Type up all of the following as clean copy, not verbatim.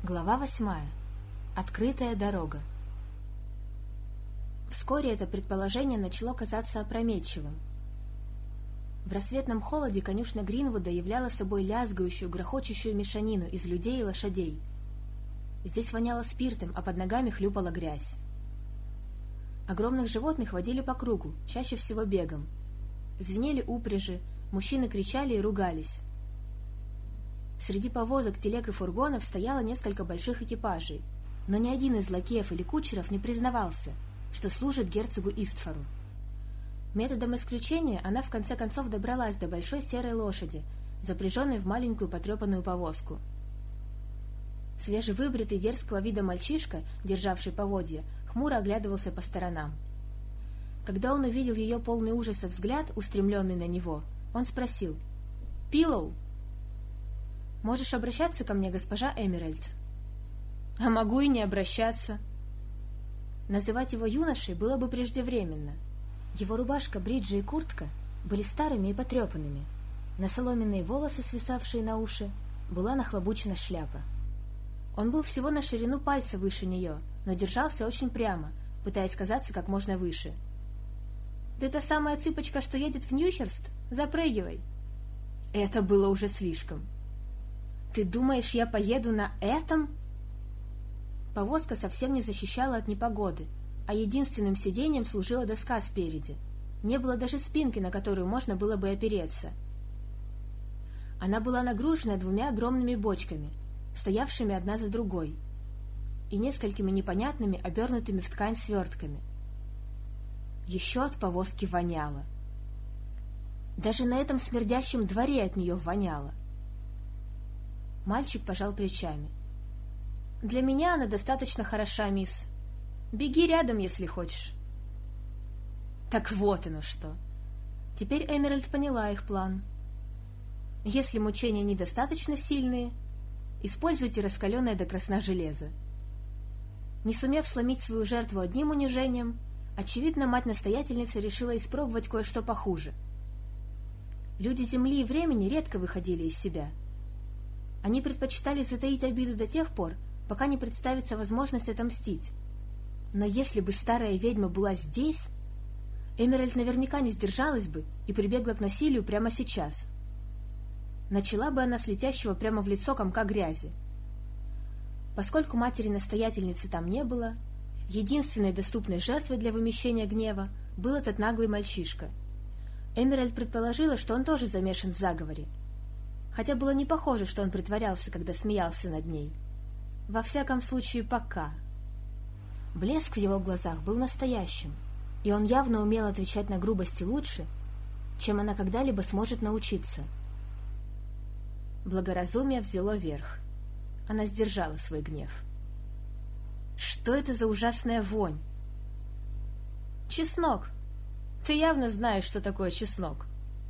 Глава 8. Открытая дорога. Вскоре это предположение начало казаться опрометчивым. В рассветном холоде конюшня Гринвуда являла собой лязгающую, грохочущую мешанину из людей и лошадей. Здесь воняло спиртом, а под ногами хлюпала грязь. Огромных животных водили по кругу, чаще всего бегом. Звенели упряжи, мужчины кричали и ругались. Среди повозок, телег и фургонов стояло несколько больших экипажей, но ни один из лакеев или кучеров не признавался, что служит герцогу Истфору. Методом исключения она в конце концов добралась до большой серой лошади, запряженной в маленькую потрепанную повозку. Свежевыбритый дерзкого вида мальчишка, державший поводья, хмуро оглядывался по сторонам. Когда он увидел ее полный ужаса взгляд, устремленный на него, он спросил: «Пиллоу, можешь обращаться ко мне, госпожа Эмеральд?» «А могу и не обращаться». Называть его юношей было бы преждевременно. Его рубашка, бриджи и куртка были старыми и потрепанными. На соломенные волосы, свисавшие на уши, была нахлобучена шляпа. Он был всего на ширину пальца выше нее, но держался очень прямо, пытаясь казаться как можно выше. «Ты та самая цыпочка, что едет в Ньюхерст? Запрыгивай!» Это было уже слишком. «Ты думаешь, я поеду на этом?» Повозка совсем не защищала от непогоды, а единственным сиденьем служила доска спереди. Не было даже спинки, на которую можно было бы опереться. Она была нагружена 2 огромными бочками, стоявшими одна за другой, и несколькими непонятными, обернутыми в ткань свертками. Еще от повозки воняло. Даже на этом смердящем дворе от нее воняло. Мальчик пожал плечами. «Для меня она достаточно хороша, мисс. Беги рядом, если хочешь». Так вот оно что. Теперь Эмеральд поняла их план. Если мучения недостаточно сильные, используйте раскаленное до красна железо. Не сумев сломить свою жертву одним унижением, очевидно, мать-настоятельница решила испробовать кое-что похуже. Люди земли и времени редко выходили из себя. Они предпочитали затаить обиду до тех пор, пока не представится возможность отомстить. Но если бы старая ведьма была здесь, Эмеральд наверняка не сдержалась бы и прибегла к насилию прямо сейчас. Начала бы она с летящего прямо в лицо комка грязи. Поскольку матери-настоятельницы там не было, единственной доступной жертвой для вымещения гнева был этот наглый мальчишка. Эмеральд предположила, что он тоже замешан в заговоре. Хотя было не похоже, что он притворялся, когда смеялся над ней. Во всяком случае, пока. Блеск в его глазах был настоящим, и он явно умел отвечать на грубости лучше, чем она когда-либо сможет научиться. Благоразумие взяло верх. Она сдержала свой гнев. «Что это за ужасная вонь?» «Чеснок! Ты явно знаешь, что такое чеснок!»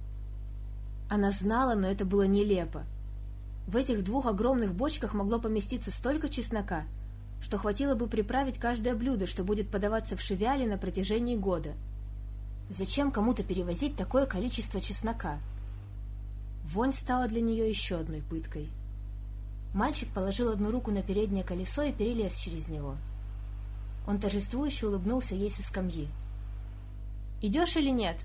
Она знала, но это было нелепо. В этих 2 огромных бочках могло поместиться столько чеснока, что хватило бы приправить каждое блюдо, что будет подаваться в Шевиале на протяжении года. Зачем кому-то перевозить такое количество чеснока? Вонь стала для нее еще одной пыткой. Мальчик положил одну руку на переднее колесо и перелез через него. Он торжествующе улыбнулся ей со скамьи. «Идешь или нет?»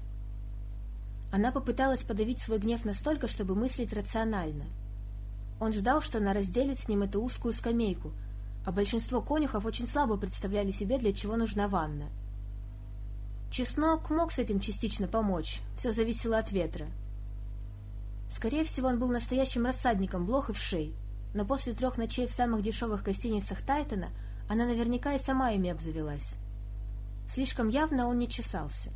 Она попыталась подавить свой гнев настолько, чтобы мыслить рационально. Он ждал, что она разделит с ним эту узкую скамейку, а большинство конюхов очень слабо представляли себе, для чего нужна ванна. Чеснок мог с этим частично помочь, все зависело от ветра. Скорее всего, он был настоящим рассадником блох и вшей, но после 3 ночей в самых дешевых гостиницах Тайтона она наверняка и сама ими обзавелась. Слишком явно он не чесался.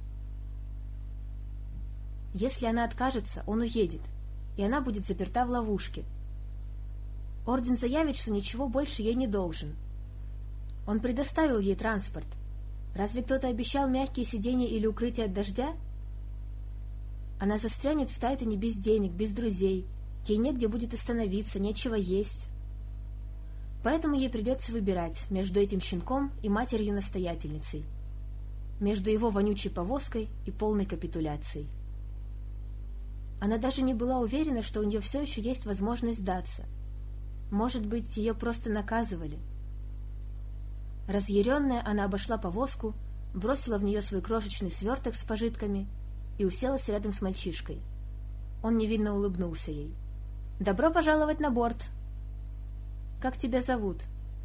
Если она откажется, он уедет, и она будет заперта в ловушке. Орден заявит, что ничего больше ей не должен. Он предоставил ей транспорт. Разве кто-то обещал мягкие сиденья или укрытие от дождя? Она застрянет в Тайтоне без денег, без друзей. Ей негде будет остановиться, нечего есть. Поэтому ей придется выбирать между этим щенком и матерью-настоятельницей, между его вонючей повозкой и полной капитуляцией. Она даже не была уверена, что у нее все еще есть возможность сдаться. Может быть, ее просто наказывали. Разъяренная, она обошла повозку, бросила в нее свой крошечный сверток с пожитками и уселась рядом с мальчишкой. Он невинно улыбнулся ей. «Добро пожаловать на борт!» «Как тебя зовут?»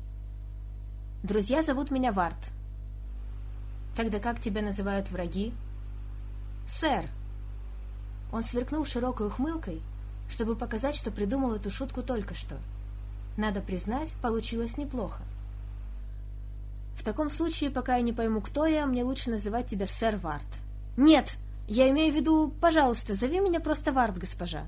«Друзья зовут меня Варт». «Тогда как тебя называют враги?» «Сэр!» Он сверкнул широкой ухмылкой, чтобы показать, что придумал эту шутку только что. Надо признать, получилось неплохо. «В таком случае, пока я не пойму, кто я, мне лучше называть тебя сэр Варт». «Нет! Я имею в виду, пожалуйста, зови меня просто Варт, госпожа».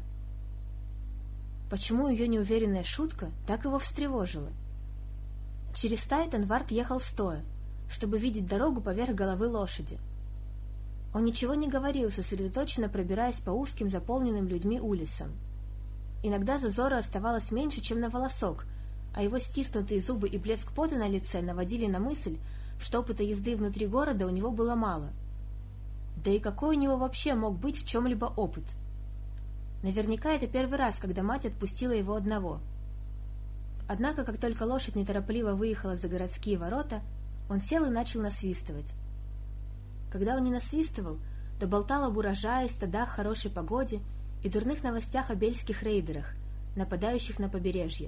Почему ее неуверенная шутка так его встревожила? Через Тайтон Варт ехал стоя, чтобы видеть дорогу поверх головы лошади. Он ничего не говорил, сосредоточенно пробираясь по узким, заполненным людьми улицам. Иногда зазора оставалось меньше, чем на волосок, а его стиснутые зубы и блеск пота на лице наводили на мысль, что опыта езды внутри города у него было мало. Да и какой у него вообще мог быть в чем-либо опыт? Наверняка это первый раз, когда мать отпустила его одного. Однако, как только лошадь неторопливо выехала за городские ворота, он сел и начал насвистывать. Когда он не насвистывал, то болтал об урожае, стадах, хорошей погоде и дурных новостях о бельских рейдерах, нападающих на побережье.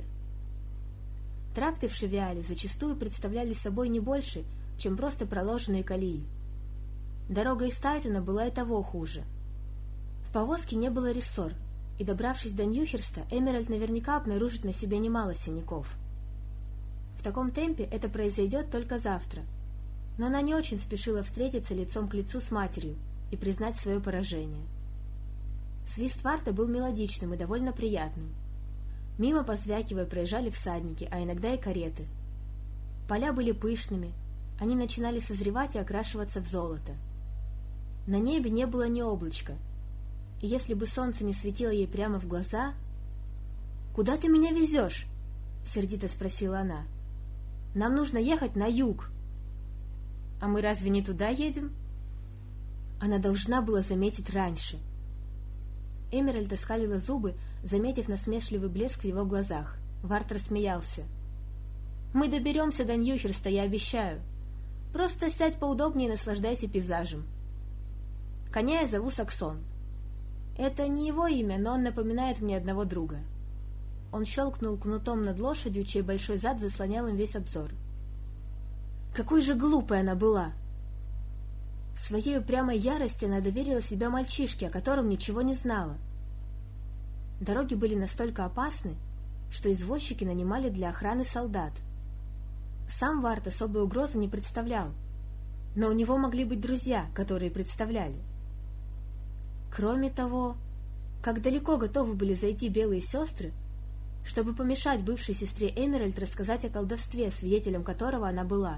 Тракты в Шевиале зачастую представляли собой не больше, чем просто проложенные колеи. Дорога из Тайтона была и того хуже. В повозке не было рессор, и, добравшись до Ньюхерста, Эмеральд наверняка обнаружит на себе немало синяков. В таком темпе это произойдет только завтра, но она не очень спешила встретиться лицом к лицу с матерью и признать свое поражение. Свист Варта был мелодичным и довольно приятным. Мимо, позвякивая, проезжали всадники, а иногда и кареты. Поля были пышными, они начинали созревать и окрашиваться в золото. На небе не было ни облачка, и если бы солнце не светило ей прямо в глаза... «Куда ты меня везешь?» — сердито спросила она. «Нам нужно ехать на юг». «А мы разве не туда едем?» Она должна была заметить раньше. Эмеральд оскалила зубы, заметив насмешливый блеск в его глазах. Варт рассмеялся. «Мы доберемся до Ньюхерста, я обещаю. Просто сядь поудобнее и наслаждайся пейзажем. Коня я зову Саксон. Это не его имя, но он напоминает мне одного друга». Он щелкнул кнутом над лошадью, чей большой зад заслонял им весь обзор. Какой же глупой она была! В своей упрямой ярости она доверила себя мальчишке, о котором ничего не знала. Дороги были настолько опасны, что извозчики нанимали для охраны солдат. Сам Варт особой угрозы не представлял, но у него могли быть друзья, которые представляли. Кроме того, как далеко готовы были зайти белые сестры, чтобы помешать бывшей сестре Эмеральд рассказать о колдовстве, свидетелем которого она была.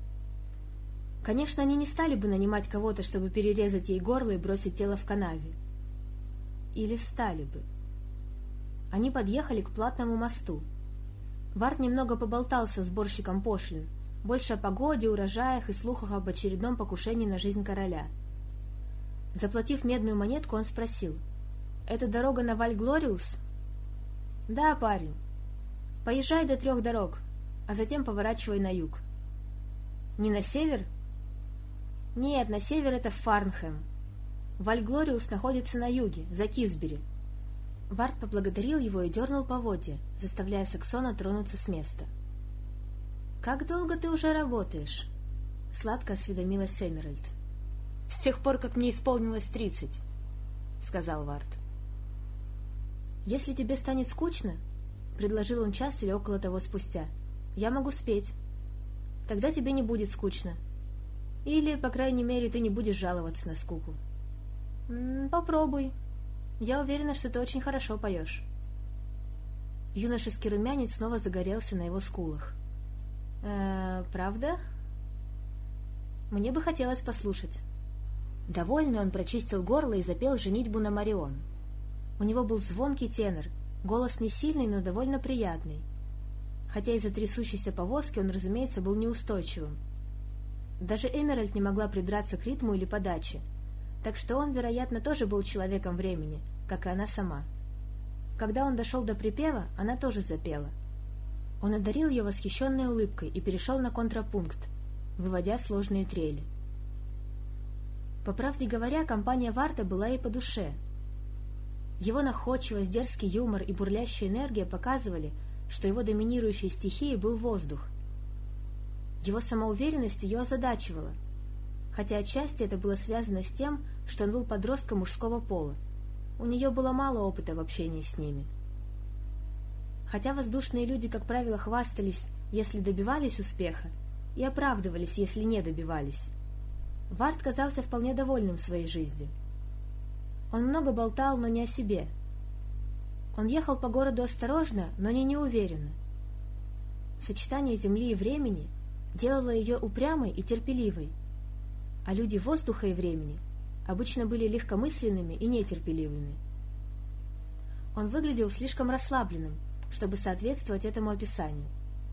Конечно, они не стали бы нанимать кого-то, чтобы перерезать ей горло и бросить тело в канаве. Или стали бы. Они подъехали к платному мосту. Варт немного поболтал со сборщиком пошлин, больше о погоде, урожаях и слухах об очередном покушении на жизнь короля. Заплатив медную монетку, он спросил: «Это дорога на Валь-Глориус?» «Да, парень. Поезжай до 3 дорог, а затем поворачивай на юг». «Не на север?» «Нет, на север это Фарнхэм. Валь-Глориус находится на юге, за Кисбери». Варт поблагодарил его и дернул поводья, заставляя Саксона тронуться с места. «Как долго ты уже работаешь?» — сладко осведомилась Эмеральд. «С тех пор, как мне исполнилось 30», — сказал Варт. «Если тебе станет скучно, — предложил он час или около того спустя, — я могу спеть. Тогда тебе не будет скучно. Или, по крайней мере, ты не будешь жаловаться на скуку. Попробуй. Я уверена, что ты очень хорошо поешь». Юношеский румянец снова загорелся на его скулах. «Правда? Мне бы хотелось послушать». Довольный, он прочистил горло и запел «Женитьбу на Марион». У него был звонкий тенор, голос не сильный, но довольно приятный. Хотя из-за трясущейся повозки он, разумеется, был неустойчивым. Даже Эмеральд не могла придраться к ритму или подаче, так что он, вероятно, тоже был человеком времени, как и она сама. Когда он дошел до припева, она тоже запела, Он одарил ее восхищенной улыбкой и перешел на контрапункт, выводя сложные трели. По правде говоря, компания Варта была ей по душе. Его находчивость, дерзкий юмор и бурлящая энергия показывали, что его доминирующей стихией был воздух. Его самоуверенность ее озадачивала, хотя отчасти это было связано с тем, что он был подростком мужского пола. У нее было мало опыта в общении с ними. Хотя воздушные люди, как правило, хвастались, если добивались успеха, и оправдывались, если не добивались, Варт казался вполне довольным своей жизнью. Он много болтал, но не о себе. Он ехал по городу осторожно, но не неуверенно. Сочетание земли и времени делало ее упрямой и терпеливой, а люди воздуха и времени обычно были легкомысленными и нетерпеливыми. Он выглядел слишком расслабленным, чтобы соответствовать этому описанию.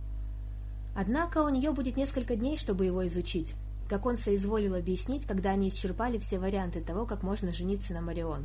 Однако у нее будет несколько дней, чтобы его изучить, как он соизволил объяснить, когда они исчерпали все варианты того, как можно жениться на Марион.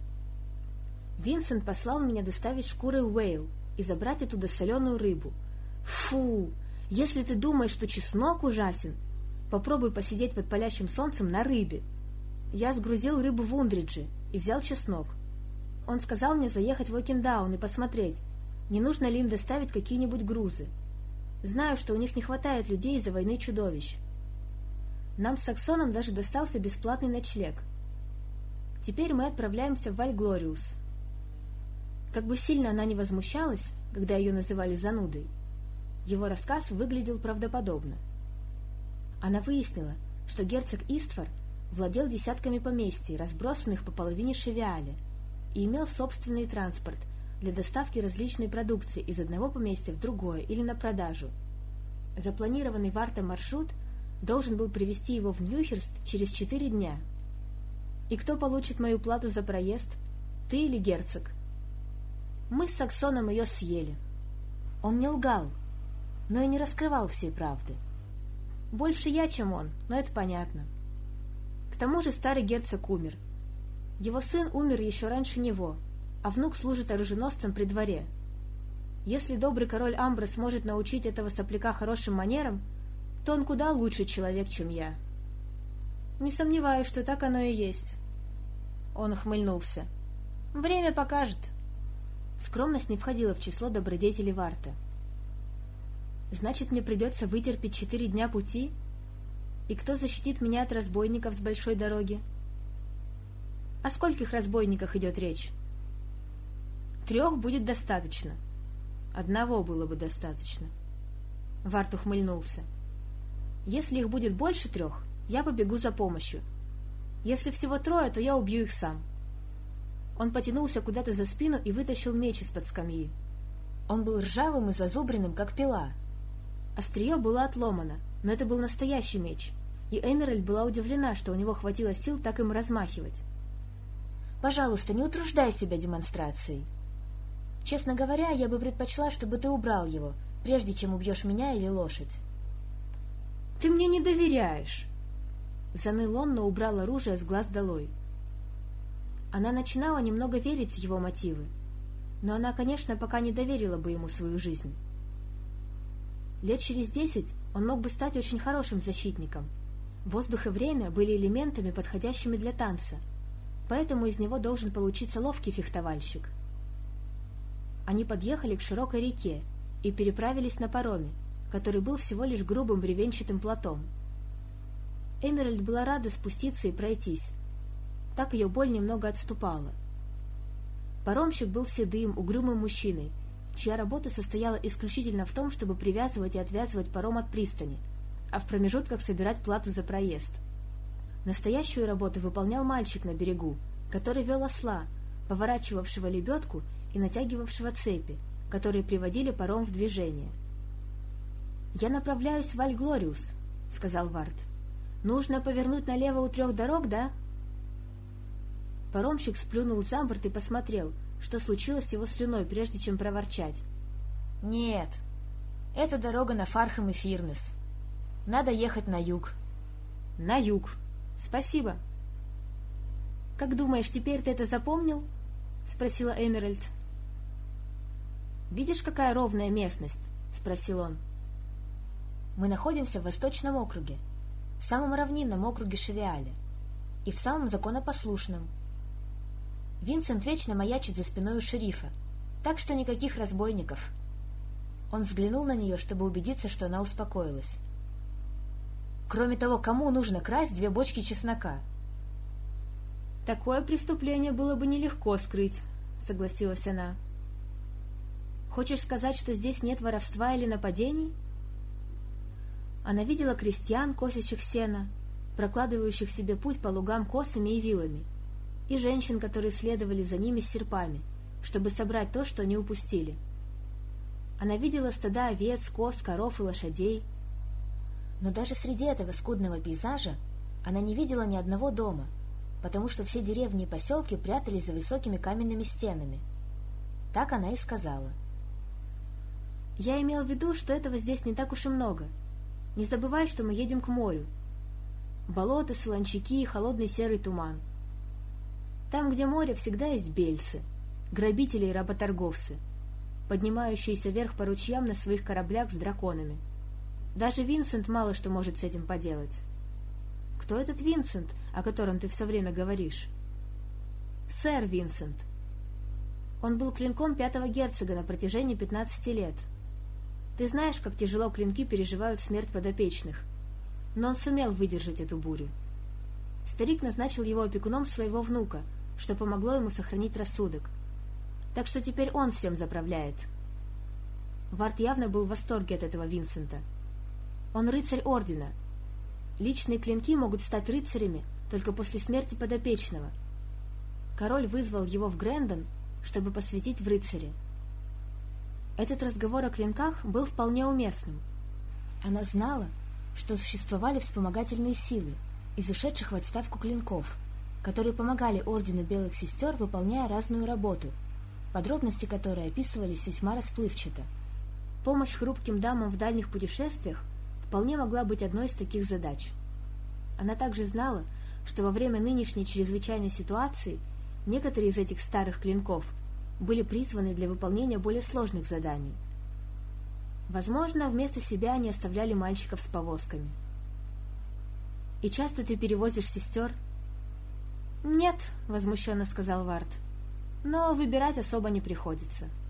Винсент послал меня доставить шкуры Уэйл и забрать оттуда соленую рыбу. Фу! Если ты думаешь, что чеснок ужасен, попробуй посидеть под палящим солнцем на рыбе. Я сгрузил рыбу в Ундридже и взял чеснок. Он сказал мне заехать в Окиндаун и посмотреть, не нужно ли им доставить какие-нибудь грузы. Знаю, что у них не хватает людей из-за войны чудовищ. Нам с Саксоном даже достался бесплатный ночлег. Теперь мы отправляемся в Вальглориус. Как бы сильно она ни возмущалась, когда ее называли занудой, его рассказ выглядел правдоподобно. Она выяснила, что герцог Иствор владел десятками поместий, разбросанных по половине Шевиаля, и имел собственный транспорт для доставки различной продукции из одного поместья в другое или на продажу. Запланированный Вартом маршрут должен был привезти его в Ньюхерст через 4 дня. И кто получит мою плату за проезд? Ты или герцог? Мы с Саксоном ее съели. Он не лгал, но и не раскрывал всей правды. Больше я, чем он, но это понятно. К тому же старый герцог умер. Его сын умер еще раньше него, а внук служит оруженосцем при дворе. Если добрый король Амброс сможет научить этого сопляка хорошим манерам, то он куда лучший человек, чем я. Не сомневаюсь, что так оно и есть. Он ухмыльнулся. Время покажет. Скромность не входила в число добродетелей Варта. Значит, мне придется вытерпеть 4 дня пути? И кто защитит меня от разбойников с большой дороги? О скольких разбойниках идет речь? 3 будет достаточно. 1 было бы достаточно. Варт ухмыльнулся. Если их будет больше 3, я побегу за помощью. Если всего 3, то я убью их сам. Он потянулся куда-то за спину и вытащил меч из-под скамьи. Он был ржавым и зазубренным, как пила. Острие было отломано, но это был настоящий меч, и Эмеральд была удивлена, что у него хватило сил так им размахивать. «Пожалуйста, не утруждай себя демонстрацией. Честно говоря, я бы предпочла, чтобы ты убрал его, прежде чем убьешь меня или лошадь». «Ты мне не доверяешь!» Заныл он, но убрал оружие с глаз долой. Она начинала немного верить в его мотивы, но она, конечно, пока не доверила бы ему свою жизнь. Лет через 10 он мог бы стать очень хорошим защитником. Воздух и время были элементами, подходящими для танца, поэтому из него должен получиться ловкий фехтовальщик. Они подъехали к широкой реке и переправились на пароме, который был всего лишь грубым бревенчатым плотом. Эмеральд была рада спуститься и пройтись. Так ее боль немного отступала. Паромщик был седым, угрюмым мужчиной, чья работа состояла исключительно в том, чтобы привязывать и отвязывать паром от пристани, а в промежутках собирать плату за проезд. Настоящую работу выполнял мальчик на берегу, который вел осла, поворачивавшего лебедку и натягивавшего цепи, которые приводили паром в движение. «Я направляюсь в Вальглориус», — сказал Варт. «Нужно повернуть налево у 3 дорог, да?» Паромщик сплюнул за борт и посмотрел, что случилось с его слюной, прежде чем проворчать. «Нет, это дорога на Фархэм и Фирнес. Надо ехать на юг». «На юг. Спасибо». «Как думаешь, теперь ты это запомнил?» — спросила Эмеральд. «Видишь, какая ровная местность? спросил он. «Мы находимся в Восточном округе, в самом равнинном округе Шевиале и в самом законопослушном. Винсент вечно маячит за спиной у шерифа, так что никаких разбойников». Он взглянул на нее, чтобы убедиться, что она успокоилась. «Кроме того, кому нужно красть 2 бочки чеснока?» «Такое преступление было бы нелегко скрыть», — согласилась она. «Хочешь сказать, что здесь нет воровства или нападений?» Она видела крестьян, косящих сено, прокладывающих себе путь по лугам косами и вилами, и женщин, которые следовали за ними с серпами, чтобы собрать то, что они упустили. Она видела стада овец, коз, коров и лошадей. Но даже среди этого скудного пейзажа она не видела ни одного дома, потому что все деревни и поселки прятались за высокими каменными стенами. Так она и сказала. «Я имел в виду, что этого здесь не так уж и много. Не забывай, что мы едем к морю. Болота, солончаки и холодный серый туман. Там, где море, всегда есть бельцы, грабители и работорговцы, поднимающиеся вверх по ручьям на своих кораблях с драконами. Даже Винсент мало что может с этим поделать». «Кто этот Винсент, о котором ты все время говоришь?» «Сэр Винсент. Он был клинком 5-го герцога на протяжении 15 лет. Ты знаешь, как тяжело клинки переживают смерть подопечных, но он сумел выдержать эту бурю. Старик назначил его опекуном своего внука, что помогло ему сохранить рассудок. Так что теперь он всем заправляет». Вард явно был в восторге от этого Винсента. «Он рыцарь ордена. Личные клинки могут стать рыцарями только после смерти подопечного. Король вызвал его в Грэндон, чтобы посвятить в рыцаре». Этот разговор о клинках был вполне уместным. Она знала, что существовали вспомогательные силы из ушедших в отставку клинков, которые помогали Ордену Белых Сестер, выполняя разную работу, подробности которой описывались весьма расплывчато. Помощь хрупким дамам в дальних путешествиях вполне могла быть одной из таких задач. Она также знала, что во время нынешней чрезвычайной ситуации некоторые из этих старых клинков были призваны для выполнения более сложных заданий. Возможно, вместо себя они оставляли мальчиков с повозками. «И часто ты перевозишь сестер?» «Нет», — возмущенно сказал Вард, — «но выбирать особо не приходится».